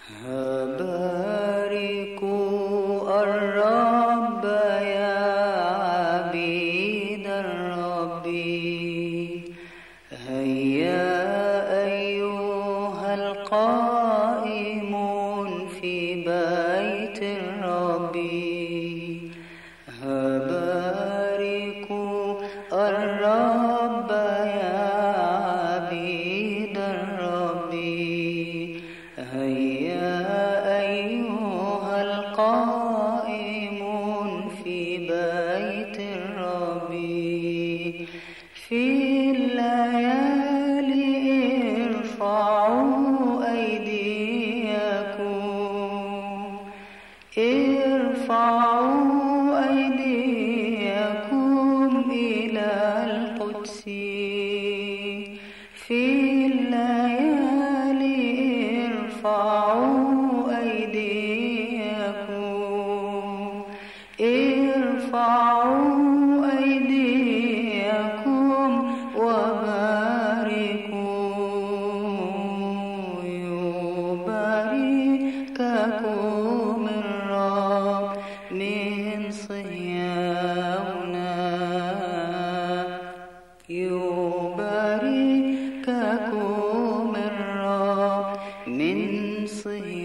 باركوا الرب يا عبيد الرب. هيا أيها القائمون في بيت الرب. باركوا الرب يا عبيد الرب. هيا أيها القائمون في بيت الرب. في الليالي ارفعوا أيديكم، ارفعوا أيديكم إلى القدس. في الليالي ارفعوا أيديكم، ارفعوا أيديكم وباركوا. يبارككم الرب من صهيون، يبارككم الرب من صهيون.